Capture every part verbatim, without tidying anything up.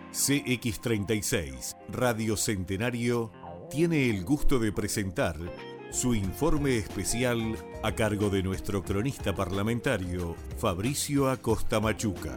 C X treinta y seis, Radio Centenario, tiene el gusto de presentar su informe especial a cargo de nuestro cronista parlamentario, Fabricio Acosta Machuca.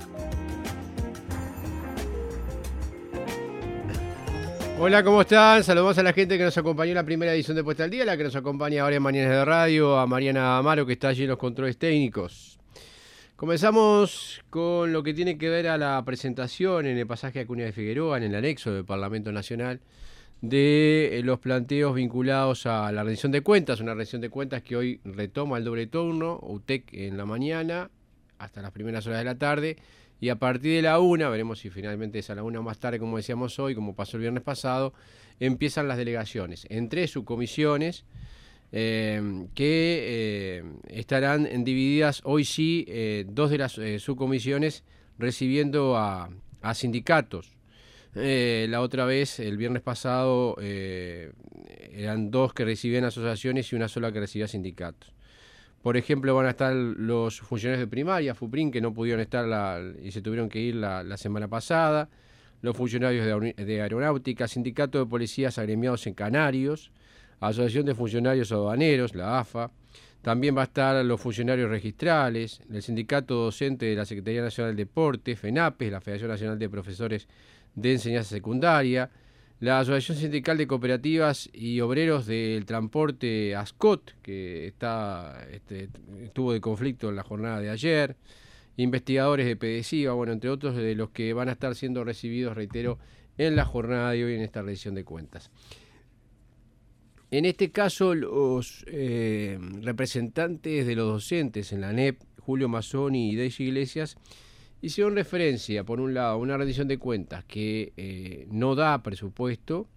Hola, ¿cómo están? Saludamos a la gente que nos acompañó en la primera edición de Puesta al Día, la que nos acompaña ahora en Mañanas de Radio, a Mariana Amaro, que está allí en los controles técnicos. Comenzamos con lo que tiene que ver a la presentación en el pasaje de Acuña de Figueroa, en el anexo del Parlamento Nacional, de los planteos vinculados a la rendición de cuentas, una rendición de cuentas que hoy retoma el doble turno, U T E C en la mañana, hasta las primeras horas de la tarde, y a partir de la una, veremos si finalmente es a la una o más tarde, como decíamos hoy, como pasó el viernes pasado, empiezan las delegaciones en tres subcomisiones, Eh, que eh, estarán divididas hoy sí, eh, dos de las eh, subcomisiones recibiendo a, a sindicatos. Eh, la otra vez, el viernes pasado, eh, eran dos que recibían asociaciones y una sola que recibía sindicatos. Por ejemplo, van a estar los funcionarios de primaria, FUPRIN, que no pudieron estar la, y se tuvieron que ir la, la semana pasada, los funcionarios de, de aeronáutica, sindicato de policías agremiados en Canarios, Asociación de Funcionarios Aduaneros, la A F A, también va a estar los funcionarios registrales, el Sindicato Docente de la Secretaría Nacional del Deporte, FENAPES, la Federación Nacional de Profesores de Enseñanza Secundaria, la Asociación Sindical de Cooperativas y Obreros del Transporte ASCOT, que está, este, estuvo de conflicto en la jornada de ayer, investigadores de PEDESIVA, bueno, entre otros de los que van a estar siendo recibidos, reitero, en la jornada de hoy en esta rendición de cuentas. En este caso, los eh, representantes de los docentes en la A N E P, Julio Mazzoni y Daisy Iglesias, hicieron referencia, por un lado, a una rendición de cuentas que eh, no da presupuesto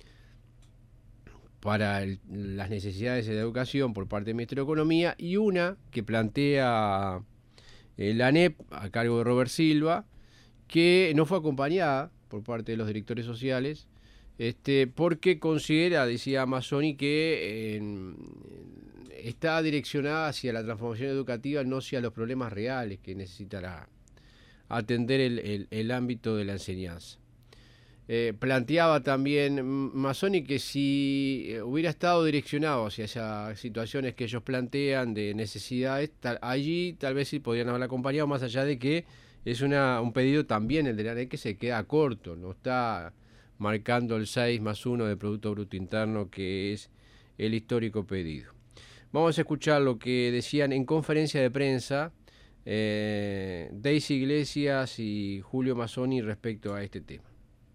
para el, las necesidades de la educación por parte del Ministerio de Economía, y una que plantea eh, la A N E P, a cargo de Robert Silva, que no fue acompañada por parte de los directores sociales, Este, porque considera, decía Mazzoni, que eh, está direccionada hacia la transformación educativa, no hacia los problemas reales que necesitará atender el, el, el ámbito de la enseñanza. Eh, planteaba también Mazzoni que si hubiera estado direccionado hacia esas situaciones que ellos plantean de necesidades, tal, allí tal vez sí podrían haberla acompañado, más allá de que es una, un pedido también el de la A N E P que se queda corto, no está marcando el seis más uno de Producto Bruto Interno, que es el histórico pedido. Vamos a escuchar lo que decían en conferencia de prensa eh, Daisy Iglesias y Julio Mazzoni respecto a este tema.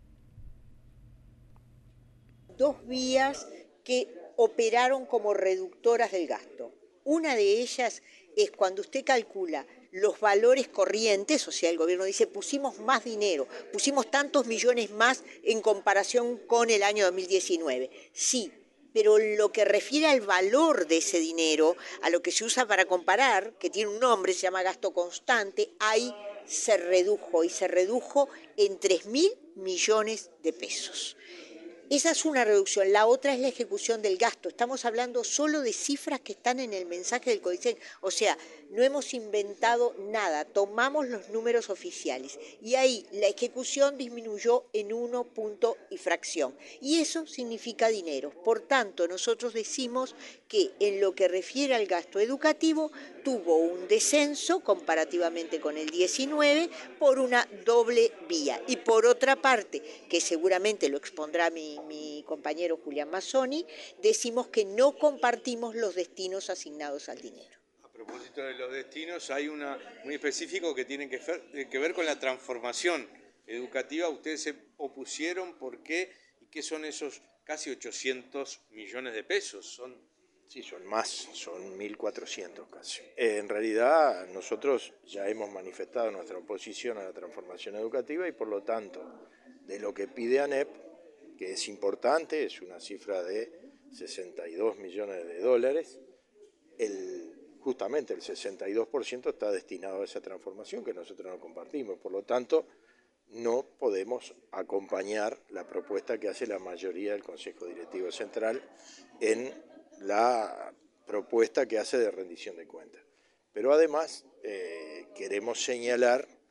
Dos vías que operaron como reductoras del gasto. Una de ellas es cuando usted calcula los valores corrientes, o sea, el gobierno dice, pusimos más dinero, pusimos tantos millones más en comparación con el año dos mil diecinueve. Sí, pero lo que refiere al valor de ese dinero, a lo que se usa para comparar, que tiene un nombre, se llama gasto constante, ahí se redujo, y se redujo en tres mil millones de pesos. Esa es una reducción. La otra es la ejecución del gasto. Estamos hablando solo de cifras que están en el mensaje del Codicen. O sea, no hemos inventado nada. Tomamos los números oficiales. Y ahí la ejecución disminuyó en uno punto y fracción. Y eso significa dinero. Por tanto, nosotros decimos que en lo que refiere al gasto educativo, tuvo un descenso comparativamente con el diecinueve por una doble vía. Y por otra parte, que seguramente lo expondrá mi mi compañero Julián Mazzoni, decimos que no compartimos los destinos asignados al dinero. A propósito de los destinos, hay una muy específico que tiene que ver, que ver con la transformación educativa. Ustedes se opusieron, ¿por qué? ¿Y qué son esos casi ochocientos millones de pesos? Son... Sí, son más, son mil cuatrocientos casi. Eh, en realidad, nosotros ya hemos manifestado nuestra oposición a la transformación educativa y, por lo tanto, de lo que pide A N E P, que es importante, es una cifra de sesenta y dos millones de dólares, el, justamente el sesenta y dos por ciento está destinado a esa transformación que nosotros no compartimos. Por lo tanto, no podemos acompañar la propuesta que hace la mayoría del Consejo Directivo Central en la propuesta que hace de rendición de cuentas. Pero además eh, queremos señalar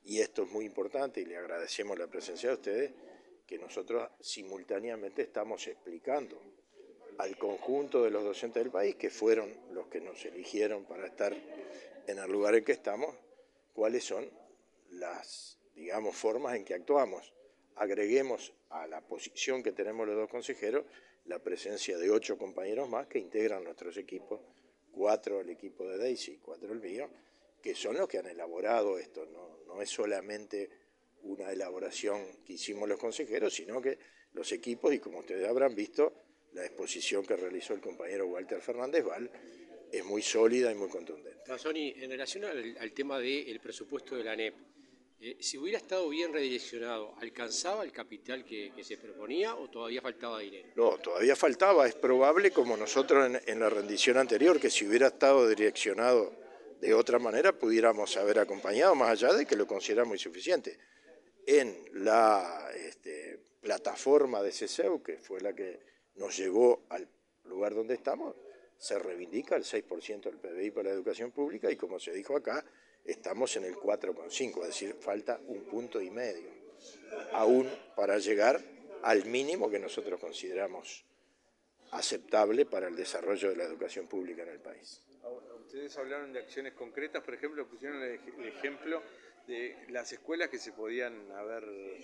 y esto es muy importante y le agradecemos la presencia de ustedes, que nosotros simultáneamente estamos explicando al conjunto de los docentes del país, que fueron los que nos eligieron para estar en el lugar en que estamos, cuáles son las, digamos, formas en que actuamos. Agreguemos a la posición que tenemos los dos consejeros la presencia de ocho compañeros más que integran nuestros equipos, cuatro el equipo de Daisy, cuatro el mío, que son los que han elaborado esto. No, no es solamente una elaboración que hicimos los consejeros, sino que los equipos, y como ustedes habrán visto, la exposición que realizó el compañero Walter Fernández Val es muy sólida y muy contundente. Mazzoni, en relación al, al tema del presupuesto de la ANEP, eh, si hubiera estado bien redireccionado, ¿alcanzaba el capital que, que se proponía o todavía faltaba dinero? No, todavía faltaba. Es probable, como nosotros en, en la rendición anterior, que si hubiera estado direccionado de otra manera, pudiéramos haber acompañado, más allá de que lo consideramos insuficiente. En la este, plataforma de C S E U, que fue la que nos llevó al lugar donde estamos, se reivindica el seis por ciento del P B I para la educación pública y, como se dijo acá, estamos en el cuatro coma cinco, es decir, falta un punto y medio, aún para llegar al mínimo que nosotros consideramos aceptable para el desarrollo de la educación pública en el país. Ustedes hablaron de acciones concretas, por ejemplo, pusieron el ejemplo de las escuelas que se podían haber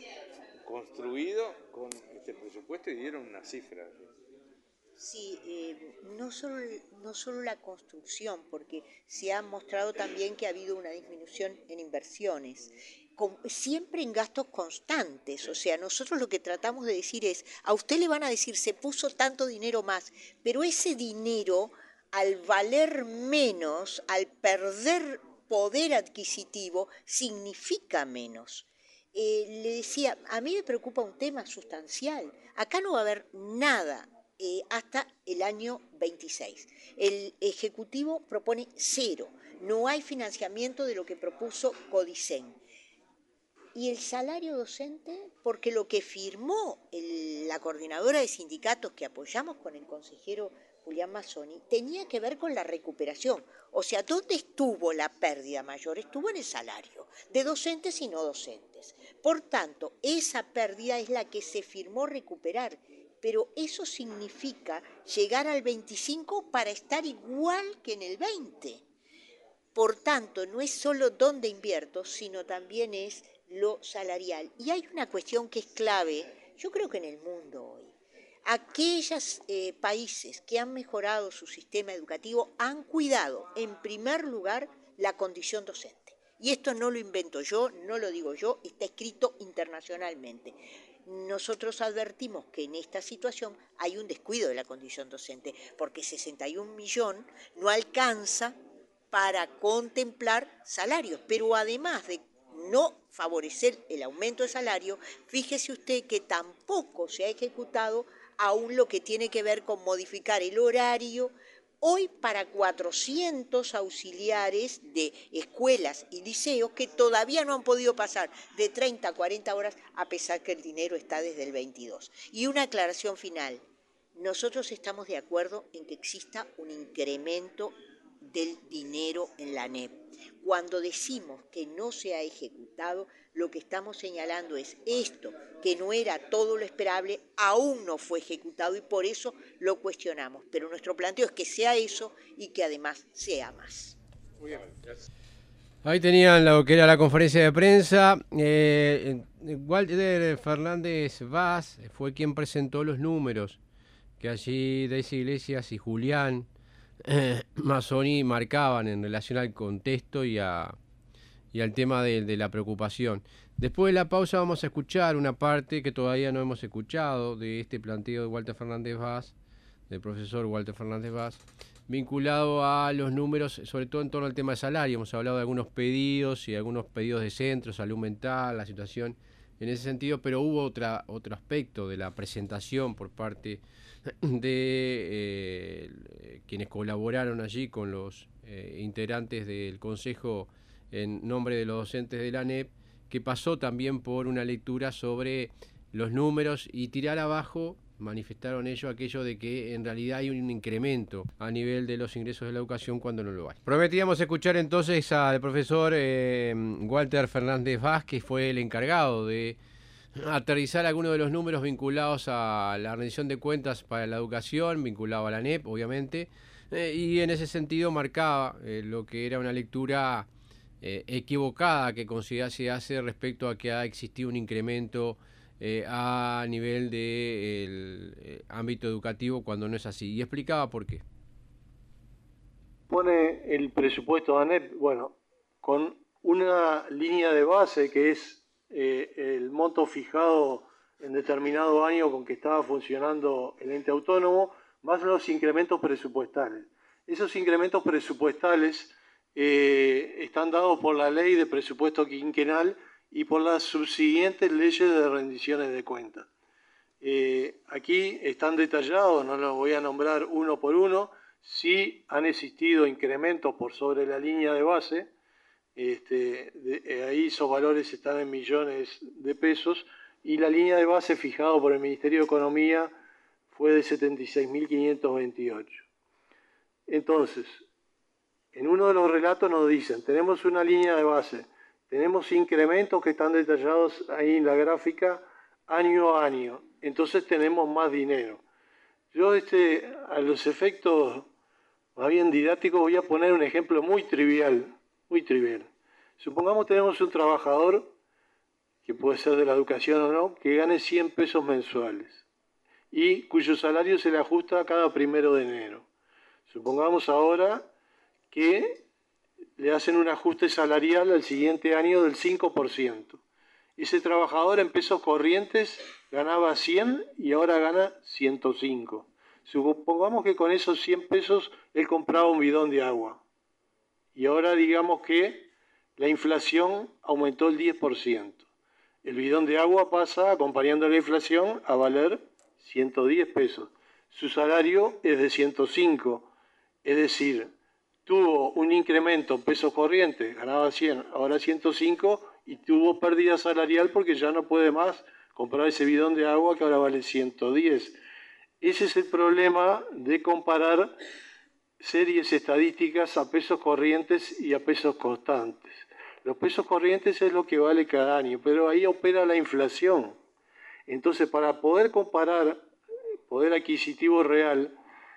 construido con este presupuesto y dieron una cifra. Sí, eh, no solo, no solo la construcción, porque se ha mostrado también que ha habido una disminución en inversiones, con, siempre en gastos constantes. O sea, nosotros lo que tratamos de decir es, a usted le van a decir, se puso tanto dinero más, pero ese dinero, al valer menos, al perder poder adquisitivo, significa menos. Eh, le decía, a mí me preocupa un tema sustancial. Acá no va a haber nada eh, hasta el año veintiséis. El Ejecutivo propone cero. No hay financiamiento de lo que propuso Codicen. Y el salario docente, porque lo que firmó el, la coordinadora de sindicatos que apoyamos con el consejero Julián Mazzoni, tenía que ver con la recuperación. O sea, ¿dónde estuvo la pérdida mayor? Estuvo en el salario de docentes y no docentes. Por tanto, esa pérdida es la que se firmó recuperar, pero eso significa llegar al veinticinco para estar igual que en el veinte. Por tanto, no es solo dónde invierto, sino también es lo salarial. Y hay una cuestión que es clave, yo creo que en el mundo hoy. Aquellos eh, países que han mejorado su sistema educativo han cuidado, en primer lugar, la condición docente. Y esto no lo invento yo, no lo digo yo, está escrito internacionalmente. Nosotros advertimos que en esta situación hay un descuido de la condición docente, porque sesenta y un millones no alcanza para contemplar salarios, pero además de no favorecer el aumento de salario, fíjese usted que tampoco se ha ejecutado aún lo que tiene que ver con modificar el horario, hoy para cuatrocientos auxiliares de escuelas y liceos que todavía no han podido pasar de treinta a cuarenta horas, a pesar que el dinero está desde el veintidós. Y una aclaración final, nosotros estamos de acuerdo en que exista un incremento del dinero en la ANEP. Cuando decimos que no se ha ejecutado, lo que estamos señalando es esto, que no era todo lo esperable, aún no fue ejecutado y por eso lo cuestionamos. Pero nuestro planteo es que sea eso y que además sea más. Muy bien, gracias. Ahí tenían lo que era la conferencia de prensa. Eh, Walter Fernández Vaz fue quien presentó los números que allí Daisy Iglesias y Julián Eh, Mazzoni marcaban en relación al contexto y, a, y al tema de, de la preocupación. Después de la pausa vamos a escuchar una parte que todavía no hemos escuchado de este planteo de Walter Fernández Vaz, del profesor Walter Fernández Vaz, vinculado a los números, sobre todo en torno al tema de salario. Hemos hablado de algunos pedidos y algunos pedidos de centro, salud mental, la situación en ese sentido, pero hubo otra, otro aspecto de la presentación por parte de eh, quienes colaboraron allí con los eh, integrantes del Consejo en nombre de los docentes de la ANEP, que pasó también por una lectura sobre los números y tirar abajo manifestaron ellos aquello de que en realidad hay un incremento a nivel de los ingresos de la educación cuando no lo hay. Prometíamos escuchar entonces al profesor eh, Walter Fernández Vaz, que fue el encargado de aterrizar algunos de los números vinculados a la rendición de cuentas para la educación, vinculado a la A N E P, obviamente, eh, y en ese sentido marcaba eh, lo que era una lectura eh, equivocada que considera se hace respecto a que ha existido un incremento eh, a nivel del eh, ámbito educativo cuando no es así, y explicaba por qué. Pone el presupuesto de A N E P, bueno, con una línea de base que es eh, el monto fijado en determinado año con que estaba funcionando el ente autónomo, más los incrementos presupuestales. Esos incrementos presupuestales eh, están dados por la ley de presupuesto quinquenal y por las subsiguientes leyes de rendiciones de cuentas. Eh, aquí están detallados, no los voy a nombrar uno por uno, sí han existido incrementos por sobre la línea de base. Este, de, ahí esos valores están en millones de pesos y la línea de base fijada por el Ministerio de Economía fue de setenta y seis mil quinientos veintiocho. Entonces, en uno de los relatos nos dicen, tenemos una línea de base, tenemos incrementos que están detallados ahí en la gráfica año a año, entonces tenemos más dinero. Yo este, a los efectos más bien didácticos voy a poner un ejemplo muy trivial. Muy trivial. Supongamos tenemos un trabajador, que puede ser de la educación o no, que gane cien pesos mensuales y cuyo salario se le ajusta cada primero de enero. Supongamos ahora que le hacen un ajuste salarial al siguiente año del cinco por ciento. Ese trabajador en pesos corrientes ganaba cien y ahora gana ciento cinco. Supongamos que con esos cien pesos él compraba un bidón de agua. Y ahora digamos que la inflación aumentó el diez por ciento. El bidón de agua pasa, acompañando la inflación, a valer ciento diez pesos. Su salario es de ciento cinco, es decir, tuvo un incremento en pesos corrientes, ganaba cien, ahora ciento cinco, y tuvo pérdida salarial porque ya no puede más comprar ese bidón de agua que ahora vale ciento diez. Ese es el problema de comparar series estadísticas a pesos corrientes y a pesos constantes. Los pesos corrientes es lo que vale cada año, pero ahí opera la inflación. Entonces, para poder comparar poder adquisitivo real,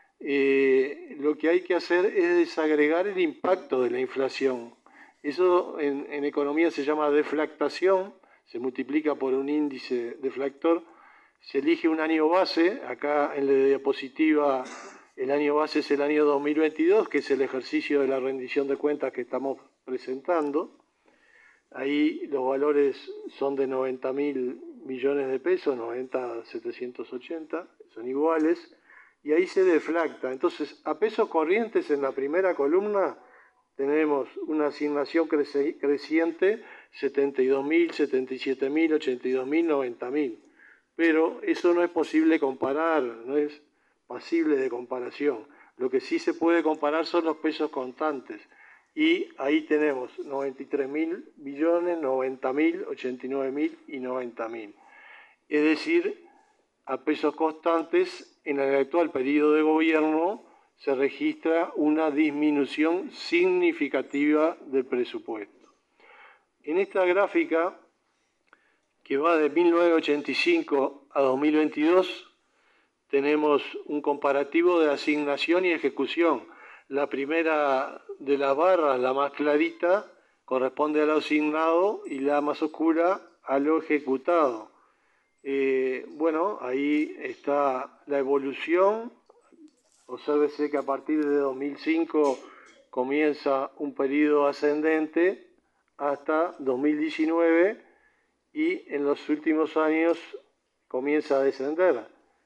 eh, lo que hay que hacer es desagregar el impacto de la inflación. Eso en, en economía se llama deflactación, se multiplica por un índice deflactor, se elige un año base, acá en la diapositiva el año base es el año dos mil veintidós, que es el ejercicio de la rendición de cuentas que estamos presentando. Ahí los valores son de noventa mil millones de pesos, noventa setecientos ochenta, son iguales, y ahí se deflacta. Entonces, a pesos corrientes en la primera columna tenemos una asignación creci creciente, setenta y dos mil, setenta y siete mil, ochenta y dos mil, noventa mil. Pero eso no es posible comparar, no es pasible de comparación. Lo que sí se puede comparar son los pesos constantes. Y ahí tenemos noventa y tres mil millones, noventa mil, ochenta y nueve mil y noventa mil. Es decir, a pesos constantes, en el actual periodo de gobierno se registra una disminución significativa del presupuesto. En esta gráfica, que va de mil novecientos ochenta y cinco a dos mil veintidós, tenemos un comparativo de asignación y ejecución. La primera de las barras, la más clarita, corresponde a lo asignado y la más oscura a lo ejecutado. Eh, bueno, ahí está la evolución. Obsérvese que a partir de dos mil cinco comienza un periodo ascendente hasta dos mil diecinueve y en los últimos años comienza a descender.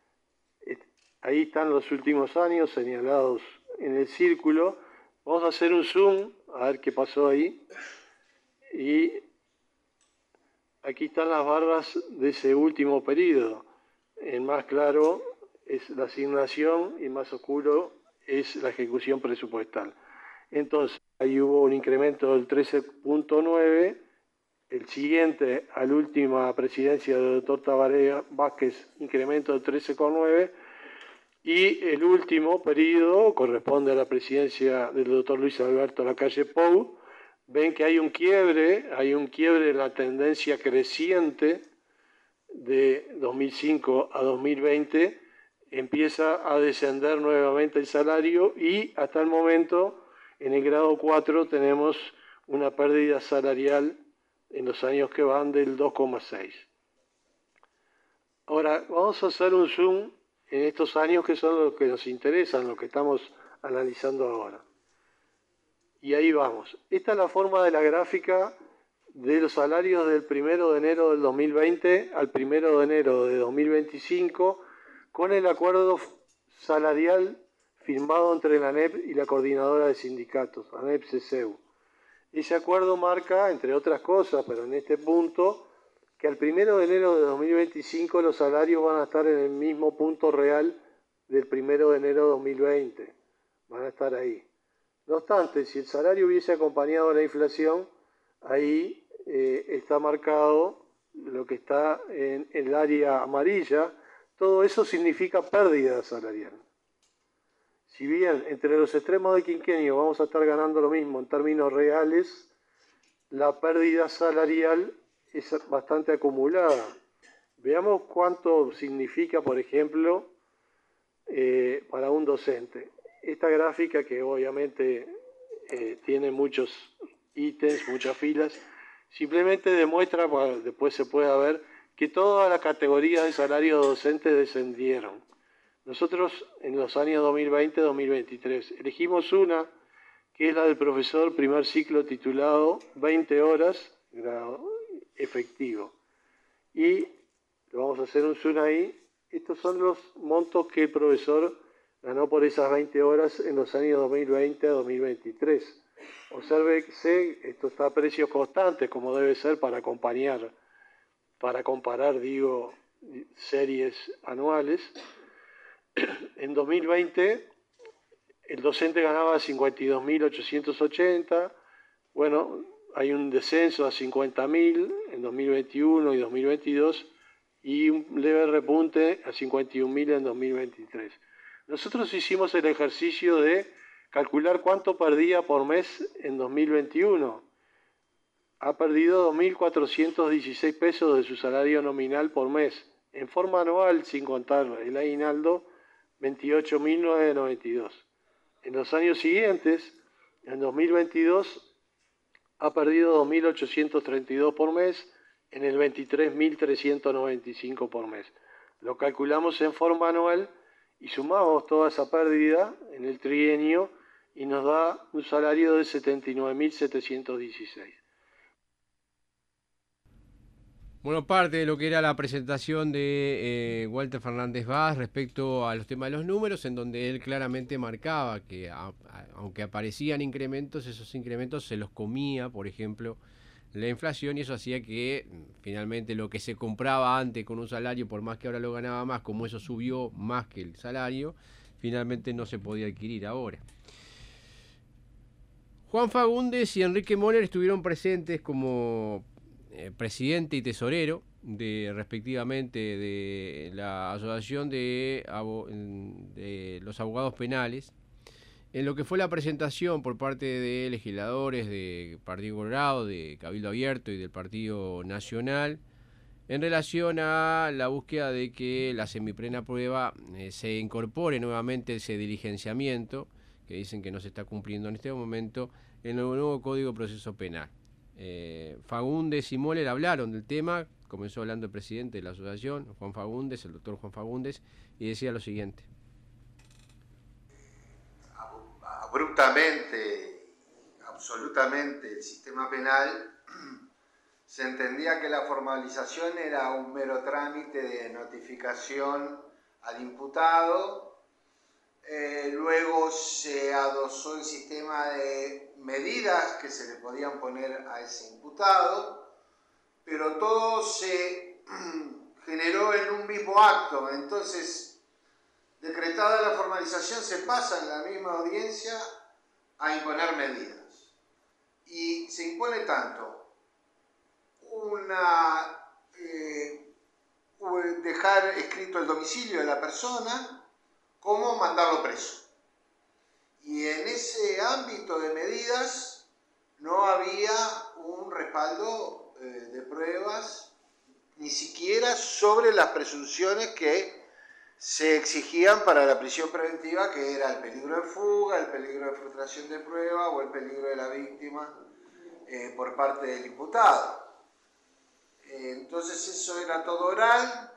Ahí están los últimos años señalados en el círculo. Vamos a hacer un zoom, a ver qué pasó ahí. Y aquí están las barras de ese último periodo. El más claro es la asignación y el más oscuro es la ejecución presupuestal. Entonces, ahí hubo un incremento del trece punto nueve el siguiente a la última presidencia del doctor Tabaré Vázquez, incremento de trece coma nueve, y el último periodo corresponde a la presidencia del doctor Luis Alberto Lacalle Pou. Ven que hay un quiebre, hay un quiebre en la tendencia creciente de dos mil cinco a dos mil veinte, empieza a descender nuevamente el salario y hasta el momento en el grado cuatro tenemos una pérdida salarial en los años que van del dos coma seis. Ahora vamos a hacer un zoom en estos años que son los que nos interesan, los que estamos analizando ahora. Y ahí vamos. Esta es la forma de la gráfica de los salarios del primero de enero del dos mil veinte al primero de enero de dos mil veinticinco con el acuerdo salarial firmado entre la ANEP y la Coordinadora de Sindicatos, ANEP-C C U. Ese acuerdo marca, entre otras cosas, pero en este punto, que al primero de enero de dos mil veinticinco los salarios van a estar en el mismo punto real del primero de enero de dos mil veinte. Van a estar ahí. No obstante, si el salario hubiese acompañado a la inflación, ahí eh, está marcado lo que está en, en el área amarilla. Todo eso significa pérdida salarial. Si bien entre los extremos del quinquenio vamos a estar ganando lo mismo en términos reales, la pérdida salarial es bastante acumulada. Veamos cuánto significa, por ejemplo, eh, para un docente. Esta gráfica, que obviamente eh, tiene muchos ítems, muchas filas, simplemente demuestra, para después se pueda ver, que todas las categorías de salario docente descendieron. Nosotros en los años dos mil veinte a dos mil veintitrés elegimos una, que es la del profesor primer ciclo titulado veinte horas, grado efectivo. Y le vamos a hacer un zoom ahí. Estos son los montos que el profesor ganó por esas veinte horas en los años dos mil veinte a dos mil veintitrés. Obsérvese, esto está a precios constantes, como debe ser para acompañar, para comparar, digo, series anuales. En dos mil veinte el docente ganaba cincuenta y dos mil ochocientos ochenta, bueno, hay un descenso a cincuenta mil en dos mil veintiuno y dos mil veintidós y un leve repunte a cincuenta y un mil en dos mil veintitrés. Nosotros hicimos el ejercicio de calcular cuánto perdía por mes en dos mil veintiuno. Ha perdido dos mil cuatrocientos dieciséis pesos de su salario nominal por mes. En forma anual, sin contar el aguinaldo, veintiocho mil novecientos noventa y dos. En los años siguientes, en dos mil veintidós, ha perdido dos mil ochocientos treinta y dos por mes, en el veintitrés mil trescientos noventa y cinco por mes. Lo calculamos en forma anual y sumamos toda esa pérdida en el trienio y nos da un salario de setenta y nueve mil setecientos dieciséis. Bueno, parte de lo que era la presentación de eh, Walter Fernández Vaz respecto a los temas de los números, en donde él claramente marcaba que a, a, aunque aparecían incrementos, esos incrementos se los comía, por ejemplo, la inflación, y eso hacía que finalmente lo que se compraba antes con un salario, por más que ahora lo ganaba más, como eso subió más que el salario, finalmente no se podía adquirir ahora. Juan Fagundes y Enrique Moller estuvieron presentes como eh, presidente y tesorero de respectivamente de la Asociación de, de los Abogados Penales, en lo que fue la presentación por parte de legisladores de Partido Colorado, de Cabildo Abierto y del Partido Nacional, en relación a la búsqueda de que la semiplena prueba eh, se incorpore nuevamente ese diligenciamiento, que dicen que no se está cumpliendo en este momento, en el nuevo Código de Proceso Penal. Eh, Fagundes y Moller hablaron del tema, comenzó hablando el presidente de la asociación, Juan Fagundes, el doctor Juan Fagundes, y decía lo siguiente. Abruptamente, absolutamente, el sistema penal, se entendía que la formalización era un mero trámite de notificación al imputado. Eh, luego se adosó el sistema de medidas que se le podían poner a ese imputado, pero todo se generó en un mismo acto. Entonces, decretada la formalización, se pasa en la misma audiencia a imponer medidas. Y se impone tanto dejar escrito el domicilio de la persona como mandarlo preso. Y en ese ámbito de medidas no había un respaldo eh, de pruebas, ni siquiera sobre las presunciones que se exigían para la prisión preventiva, que era el peligro de fuga, el peligro de frustración de prueba o el peligro de la víctima eh, por parte del imputado. Eh, entonces eso era todo oral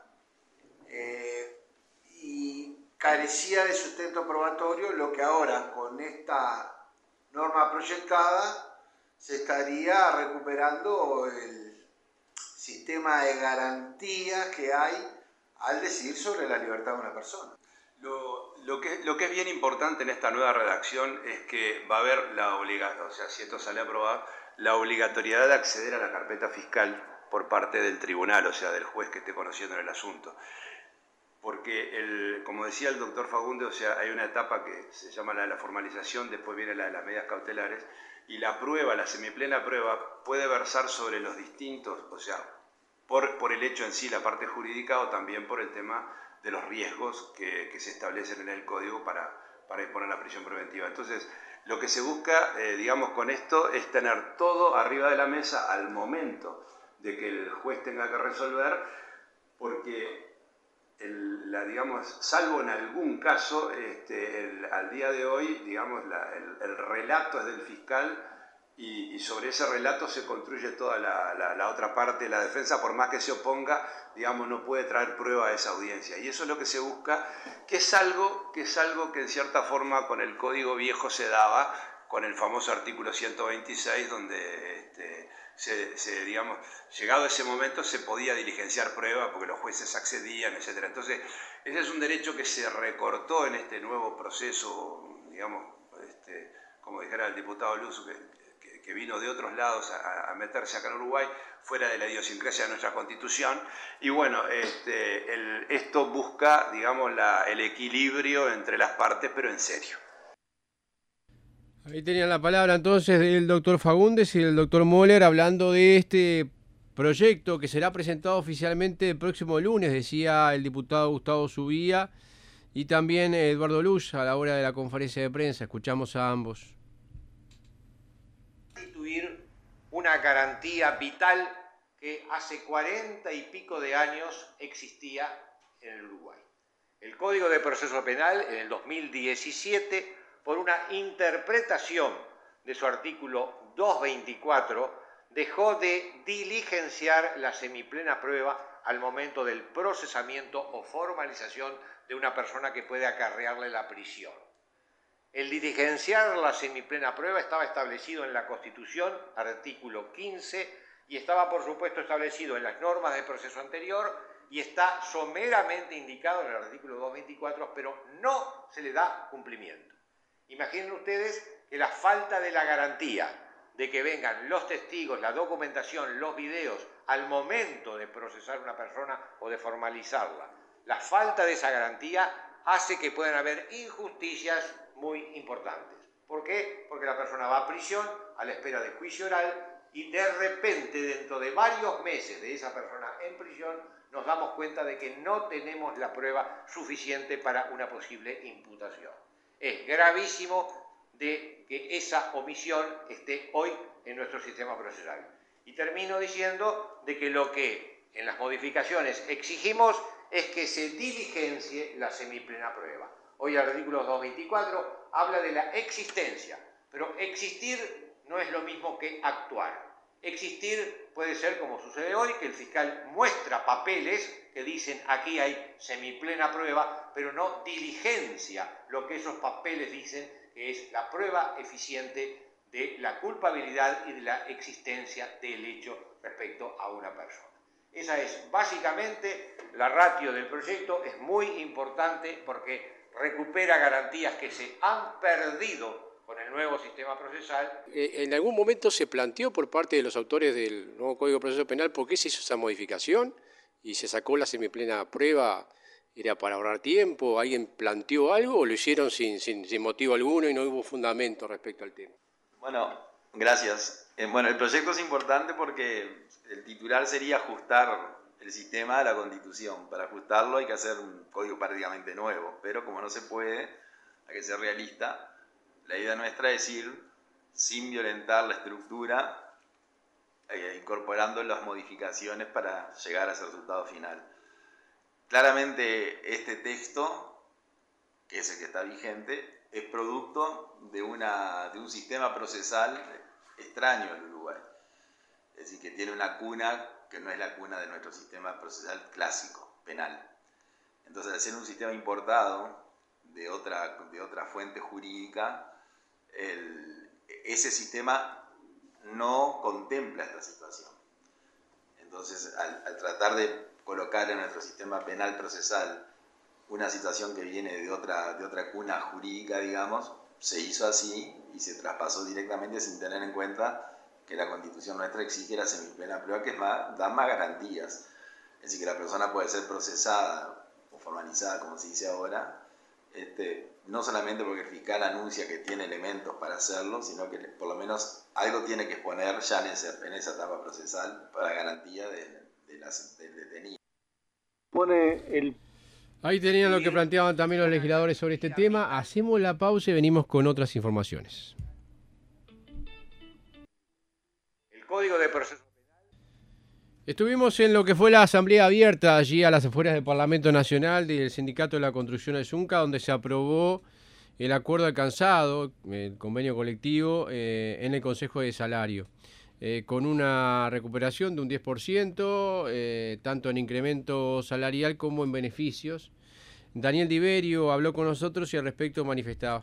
eh, y carecía de sustento probatorio, lo que ahora con esta norma proyectada se estaría recuperando el sistema de garantías que hay al decidir sobre la libertad de una persona. Lo, lo, que, lo que es bien importante en esta nueva redacción es que va a haber la obligatoriedad, o sea, si esto sale aprobado, la obligatoriedad de acceder a la carpeta fiscal por parte del tribunal, o sea, del juez que esté conociendo el asunto. Porque, el, como decía el doctor Fagundes, o sea, hay una etapa que se llama la de la formalización, después viene la de las medidas cautelares, y la prueba, la semiplena prueba, puede versar sobre los distintos, o sea, por, por el hecho en sí, la parte jurídica, o también por el tema de los riesgos que, que se establecen en el código para, para imponer la prisión preventiva. Entonces, lo que se busca, eh, digamos, con esto es tener todo arriba de la mesa al momento de que el juez tenga que resolver, porque, el, la, digamos, salvo en algún caso, este, el, al día de hoy, digamos, la, el, el relato es del fiscal y, y sobre ese relato se construye toda la, la, la otra parte de la defensa, por más que se oponga, digamos, no puede traer prueba a esa audiencia. Y eso es lo que se busca, que es algo que, es algo que en cierta forma con el Código Viejo se daba, con el famoso artículo ciento veintiséis, donde este, se, se, digamos, llegado ese momento se podía diligenciar prueba porque los jueces accedían, etcétera. Entonces, ese es un derecho que se recortó en este nuevo proceso, digamos, este, como dijera el diputado Luz, que, que, que vino de otros lados a, a meterse acá en Uruguay, fuera de la idiosincrasia de nuestra Constitución. Y bueno, este, el, esto busca, digamos, la, el equilibrio entre las partes, pero en serio. Ahí tenían la palabra entonces del doctor Fagundes y del doctor Moller hablando de este proyecto que será presentado oficialmente el próximo lunes, decía el diputado Gustavo Subía y también Eduardo Luz a la hora de la conferencia de prensa. Escuchamos a ambos. Instituir una garantía vital que hace cuarenta y pico de años existía en el Uruguay. El Código de Proceso Penal en el dos mil diecisiete, por una interpretación de su artículo doscientos veinticuatro, dejó de diligenciar la semiplena prueba al momento del procesamiento o formalización de una persona que puede acarrearle la prisión. El diligenciar la semiplena prueba estaba establecido en la Constitución, artículo quince, y estaba, por supuesto, establecido en las normas de proceso anterior y está someramente indicado en el artículo doscientos veinticuatro, pero no se le da cumplimiento. Imaginen ustedes que la falta de la garantía de que vengan los testigos, la documentación, los videos al momento de procesar a una persona o de formalizarla, la falta de esa garantía hace que puedan haber injusticias muy importantes. ¿Por qué? Porque la persona va a prisión a la espera de juicio oral y de repente, dentro de varios meses de esa persona en prisión, nos damos cuenta de que no tenemos la prueba suficiente para una posible imputación. Es gravísimo de que esa omisión esté hoy en nuestro sistema procesal. Y termino diciendo de que lo que en las modificaciones exigimos es que se diligencie la semiplena prueba. Hoy el artículo doscientos veinticuatro habla de la existencia, pero existir no es lo mismo que actuar. Existir puede ser, como sucede hoy, que el fiscal muestra papeles que dicen aquí hay semiplena prueba, pero no diligencia lo que esos papeles dicen, que es la prueba eficiente de la culpabilidad y de la existencia del hecho respecto a una persona. Esa es básicamente la ratio del proyecto, es muy importante porque recupera garantías que se han perdido con el nuevo sistema procesal. ¿En algún momento se planteó por parte de los autores del nuevo Código de Proceso Penal por qué se hizo esa modificación y se sacó la semiplena prueba? ¿Era para ahorrar tiempo? ¿Alguien planteó algo o lo hicieron sin, sin, sin motivo alguno y no hubo fundamento respecto al tema? Bueno, gracias. Eh, bueno, el proyecto es importante porque el titular sería ajustar el sistema de la Constitución. Para ajustarlo hay que hacer un código prácticamente nuevo, pero como no se puede, hay que ser realista. La idea nuestra es ir sin violentar la estructura, eh, incorporando las modificaciones para llegar a ese resultado final. Claramente este texto, que es el que está vigente, es producto de, una, de un sistema procesal extraño en Uruguay. Es decir, que tiene una cuna que no es la cuna de nuestro sistema procesal clásico, penal. Entonces, al ser un sistema importado de otra, de otra fuente jurídica, el, ese sistema no contempla esta situación. Entonces, al, al tratar de colocar en nuestro sistema penal procesal una situación que viene de otra, de otra cuna jurídica, digamos, se hizo así y se traspasó directamente sin tener en cuenta que la Constitución nuestra exige la semipena prueba, que es más, da más garantías. Es decir, que la persona puede ser procesada o formalizada, como se dice ahora, este, no solamente porque el fiscal anuncia que tiene elementos para hacerlo, sino que por lo menos algo tiene que exponer ya en, ese, en esa etapa procesal para garantía de, de las, del detenido. Pone el... Ahí tenían lo que planteaban también los legisladores sobre este tema. Hacemos la pausa y venimos con otras informaciones. El Código de Proceso Penal. Estuvimos en lo que fue la asamblea abierta allí a las afueras del Parlamento Nacional del Sindicato de la Construcción del Zunca, donde se aprobó el acuerdo alcanzado, el convenio colectivo, eh, en el Consejo de Salario, eh, con una recuperación de un diez por ciento, eh, tanto en incremento salarial como en beneficios. Daniel Diverio habló con nosotros y al respecto manifestaba.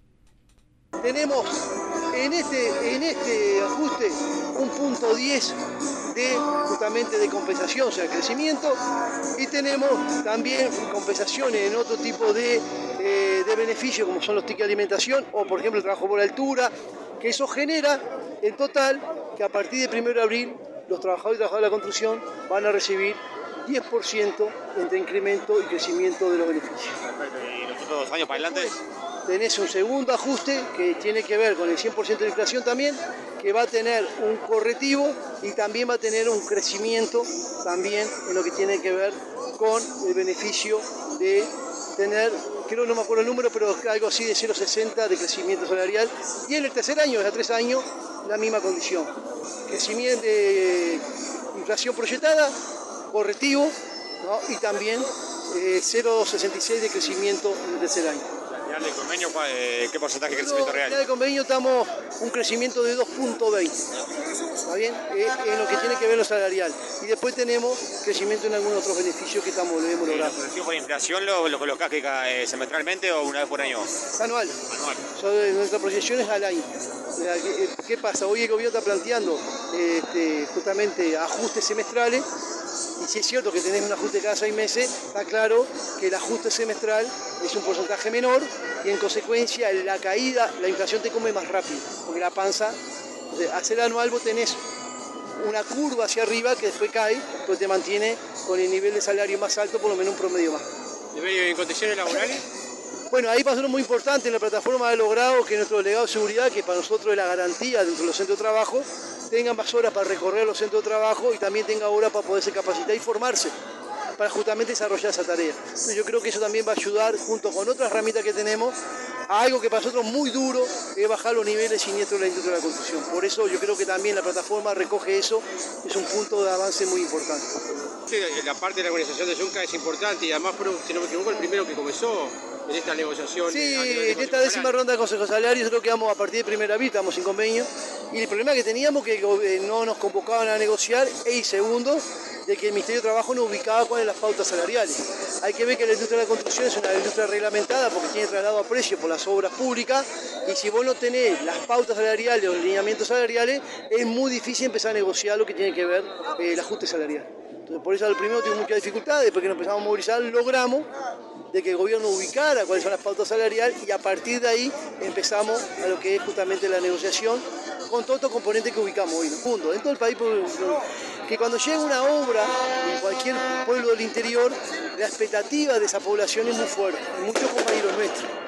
Tenemos en este, en este ajuste un punto diez de justamente de compensación, o sea, crecimiento, y tenemos también compensaciones en otro tipo de, eh, de beneficios, como son los tickets de alimentación o, por ejemplo, el trabajo por altura, que eso genera en total que a partir del primero de abril los trabajadores y trabajadoras de la construcción van a recibir diez por ciento entre incremento y crecimiento de los beneficios. Perfecto. ¿Y los otros dos años para adelante? Tenés un segundo ajuste que tiene que ver con el cien por ciento de inflación también, que va a tener un correctivo y también va a tener un crecimiento también en lo que tiene que ver con el beneficio de tener, creo no me acuerdo el número, pero algo así de cero coma sesenta de crecimiento salarial. Y en el tercer año, de a tres años, la misma condición. Crecimiento de inflación proyectada, correctivo, ¿no? Y también eh, cero coma sesenta y seis de crecimiento en el tercer año. ¿Del convenio qué porcentaje de crecimiento real? En el convenio estamos un crecimiento de dos punto veinte, ¿está bien? Eh, en lo que tiene que ver lo salarial. Y después tenemos crecimiento en algunos otros beneficios que estamos lo hemos logrado. ¿La corrección por inflación lo, lo colocás que eh, semestralmente o una vez por año? Anual. Anual. So, nuestra proyección es al año. ¿Qué, qué pasa? Hoy el gobierno está planteando este, justamente ajustes semestrales. Y si es cierto que tenés un ajuste cada seis meses, está claro que el ajuste semestral es un porcentaje menor y en consecuencia la caída, la inflación te come más rápido, porque la panza, hacer anual vos tenés una curva hacia arriba que después cae, pues te mantiene con el nivel de salario más alto, por lo menos un promedio más. ¿En condiciones laborales? Bueno, ahí pasó algo muy importante, en la plataforma ha logrado que nuestro delegado de seguridad, que para nosotros es la garantía dentro de los centros de trabajo, tengan más horas para recorrer los centros de trabajo y también tenga horas para poderse capacitar y formarse para justamente desarrollar esa tarea. Entonces yo creo que eso también va a ayudar, junto con otras herramientas que tenemos, a algo que para nosotros es muy duro, es bajar los niveles siniestros de la industria de la construcción. Por eso yo creo que también la plataforma recoge eso, es un punto de avance muy importante. La parte de la organización de Zunca es importante y además, si no me equivoco, el primero que comenzó en esta negociación. Sí, en esta décima ronda de Consejo Salario nosotros quedamos a partir de primera vista, estamos sin convenio, y el problema que teníamos que no nos convocaban a negociar, y segundo, de que el Ministerio de Trabajo no ubicaba cuáles las pautas salariales. Hay que ver que la industria de la construcción es una industria reglamentada porque tiene traslado a precio por las obras públicas, y si vos no tenés las pautas salariales o los lineamientos salariales, es muy difícil empezar a negociar lo que tiene que ver eh, el ajuste salarial. Entonces, por eso al primero tuvimos muchas dificultades, después que nos empezamos a movilizar, logramos de que el gobierno ubicara cuáles son las pautas salariales y a partir de ahí empezamos a lo que es justamente la negociación con todos estos componentes que ubicamos hoy en el mundo, en todo el país, que cuando llega una obra en cualquier pueblo del interior, la expectativa de esa población es muy fuerte, muchos compañeros nuestros.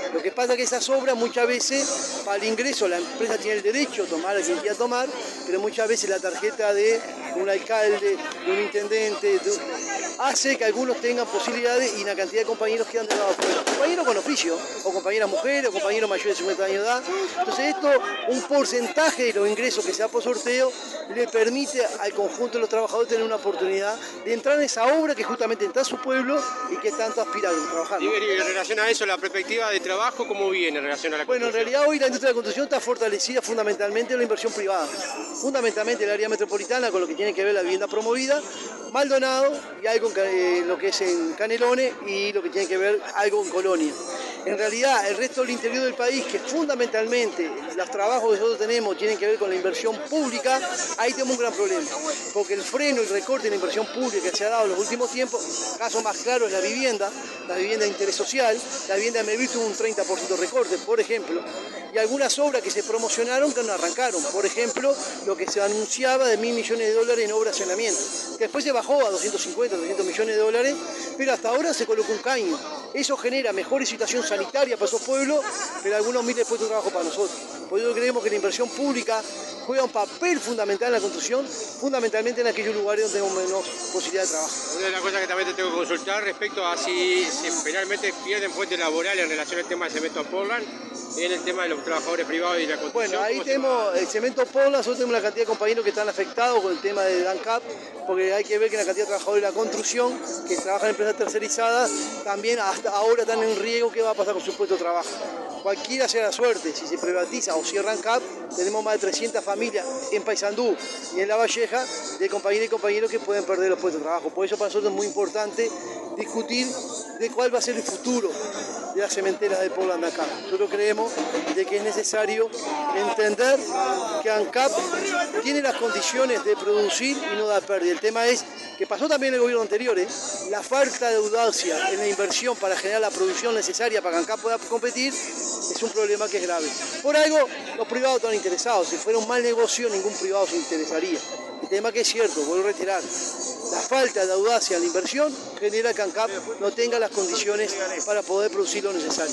Lo que pasa es que esas obras muchas veces, para el ingreso, la empresa tiene el derecho a tomar a quien quiera tomar, pero muchas veces la tarjeta de un alcalde, de un intendente, de, hace que algunos tengan posibilidades y una cantidad de compañeros quedan de lado afuera. Compañeros con oficio, o compañeras mujeres, o compañeros mayores de cincuenta años de edad. Entonces esto, un porcentaje de los ingresos que se da por sorteo, le permite al conjunto de los trabajadores tener una oportunidad de entrar en esa obra que justamente está en su pueblo y que tanto aspiran a trabajar. Y en relación a eso, la perspectiva de trabajo, ¿cómo viene en relación a la Bueno, en realidad hoy la industria de la construcción está fortalecida fundamentalmente en la inversión privada, fundamentalmente en el área metropolitana con lo que tiene que ver la vivienda promovida, Maldonado y algo en lo que es en Canelones y lo que tiene que ver algo en Colonia. En realidad, el resto del interior del país, que fundamentalmente los trabajos que nosotros tenemos tienen que ver con la inversión pública, ahí tenemos un gran problema, porque el freno y el recorte en la inversión pública que se ha dado en los últimos tiempos, caso más claro es la vivienda, la vivienda de interés social, la vivienda de Medellín tuvo un treinta por ciento de recorte, por ejemplo, y algunas obras que se promocionaron que no arrancaron, por ejemplo, lo que se anunciaba de mil millones de dólares en obra de saneamiento, que después se bajó a doscientos cincuenta, trescientos millones de dólares, pero hasta ahora se colocó un caño. Eso genera mejor situación sanitaria para esos pueblos, pero algunos miles de puestos de trabajo para nosotros. Por eso creemos que la inversión pública juega un papel fundamental en la construcción, fundamentalmente en aquellos lugares donde tenemos menos posibilidad de trabajo. Una de las cosas que también te tengo que consultar respecto a si se finalmente pierden fuentes laborales en relación al tema del cemento Portland, en el tema de los trabajadores privados y la construcción. Bueno, ahí tenemos el cemento Portland, nosotros tenemos una cantidad de compañeros que están afectados con el tema de DANCAP, porque hay que ver que la cantidad de trabajadores de la construcción que trabajan en empresas tercerizadas también hasta ahora están en riesgo. ¿Qué va a pasar con su puesto de trabajo? Cualquiera sea la suerte, si se privatiza o cierran C A P, tenemos más de trescientas familias en Paysandú y en La Valleja de compañeros y compañeros que pueden perder los puestos de trabajo. Por eso para nosotros es muy importante discutir de cuál va a ser el futuro de las cementeras de Portland acá. Nosotros creemos de que es necesario entender que ANCAP tiene las condiciones de producir y no dar pérdida. El tema es que pasó también en el gobierno anterior, ¿eh? La falta de audacia en la inversión para generar la producción necesaria para que ANCAP pueda competir es un problema que es grave. Por algo, los privados están interesados. Si fuera un mal negocio, ningún privado se interesaría. El tema que es cierto, vuelvo a retirar, la falta de audacia en la inversión genera que ANCAP no tenga las condiciones para poder producir lo necesario.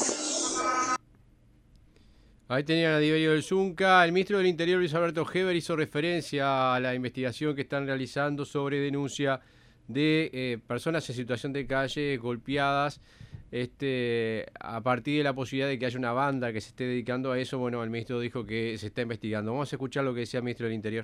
Ahí tenían a Diverio del Zunca. El ministro del Interior, Luis Alberto Heber, hizo referencia a la investigación que están realizando sobre denuncia de eh, personas en situación de calle golpeadas. Este, a partir de la posibilidad de que haya una banda que se esté dedicando a eso, bueno, el ministro dijo que se está investigando. Vamos a escuchar lo que decía el ministro del Interior.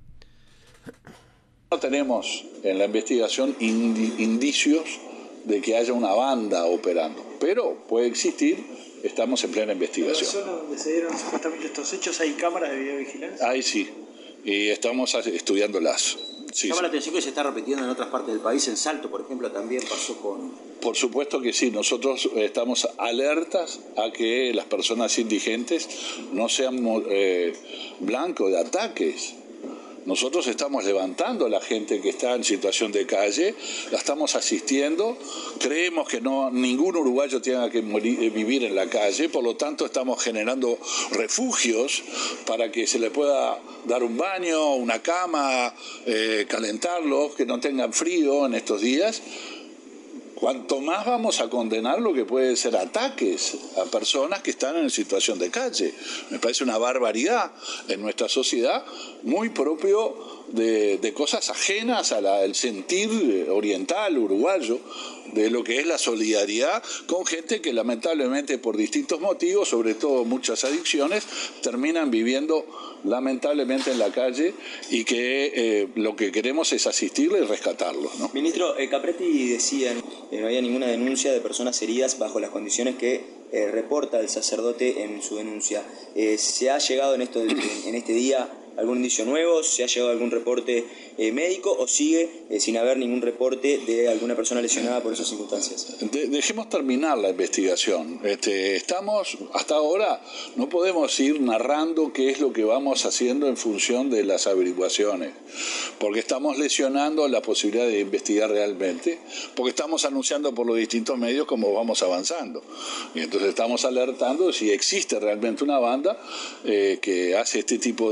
No tenemos en la investigación indi- indicios de que haya una banda operando, pero puede existir, estamos en plena investigación. ¿En la zona donde se dieron supuestamente estos hechos hay cámaras de videovigilancia? Ahí sí, y estamos estudiándolas. Sí, Llama sí. la atención que se está repitiendo en otras partes del país. En Salto, por ejemplo, también pasó con... Por supuesto que sí, nosotros estamos alertas a que las personas indigentes no sean eh, blanco de ataques. Nosotros estamos levantando a la gente que está en situación de calle, la estamos asistiendo, creemos que no ningún uruguayo tenga que morir, vivir en la calle, por lo tanto estamos generando refugios para que se le pueda dar un baño, una cama, eh, calentarlos, que no tengan frío en estos días. Cuanto más vamos a condenar lo que puede ser ataques a personas que están en situación de calle. Me parece una barbaridad en nuestra sociedad, muy propio de, de cosas ajenas al sentir oriental, uruguayo, de lo que es la solidaridad con gente que lamentablemente por distintos motivos, sobre todo muchas adicciones, terminan viviendo lamentablemente en la calle y que eh, lo que queremos es asistirles y rescatarlos, ¿no? Ministro, eh, Capretti decía que no había ninguna denuncia de personas heridas bajo las condiciones que eh, reporta el sacerdote en su denuncia. Eh, ¿Se ha llegado en, esto, en este día algún indicio nuevo? ¿Se ha llegado algún reporte eh, médico o sigue eh, sin haber ningún reporte de alguna persona lesionada por esas circunstancias? De, dejemos terminar la investigación. Este, estamos, hasta ahora, no podemos ir narrando qué es lo que vamos haciendo en función de las averiguaciones, porque estamos lesionando la posibilidad de investigar realmente, porque estamos anunciando por los distintos medios cómo vamos avanzando. Y entonces estamos alertando si existe realmente una banda eh, que hace este tipo de barbaridades,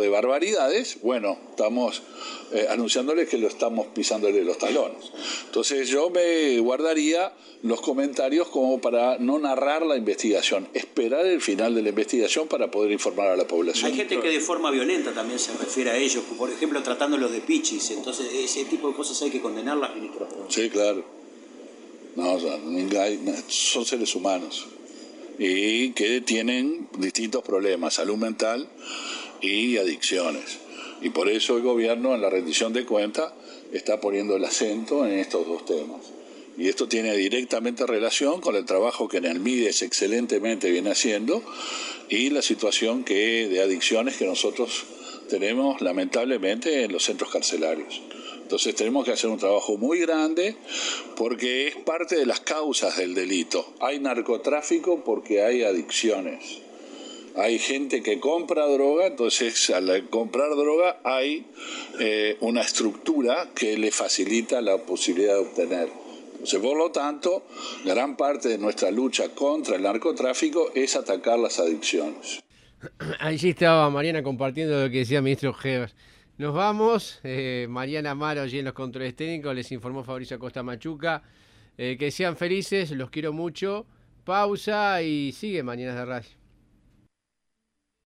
irregularidades, bueno, estamos eh, anunciándoles que lo estamos pisándole los talones. Entonces yo me guardaría los comentarios como para no narrar la investigación, esperar el final de la investigación para poder informar a la población. Hay gente que de forma violenta también se refiere a ellos, por ejemplo tratándolos de pichis, entonces ese tipo de cosas hay que condenarlas, ministro. Sí, claro. No, o sea, son seres humanos y que tienen distintos problemas, salud mental y adicciones. Y por eso el gobierno en la rendición de cuentas está poniendo el acento en estos dos temas. Y esto tiene directamente relación con el trabajo que en el MIDES excelentemente viene haciendo y la situación que de adicciones que nosotros tenemos lamentablemente en los centros carcelarios. Entonces tenemos que hacer un trabajo muy grande porque es parte de las causas del delito. Hay narcotráfico porque hay adicciones. Hay gente que compra droga, entonces al comprar droga hay eh, una estructura que le facilita la posibilidad de obtener. Entonces, por lo tanto, gran parte de nuestra lucha contra el narcotráfico es atacar las adicciones. Allí estaba Mariana compartiendo lo que decía el ministro Geos. Nos vamos, eh, Mariana Amaro allí en los controles técnicos, les informó Fabricio Acosta Machuca. Eh, que sean felices, los quiero mucho. Pausa y sigue Mañanas de Radio.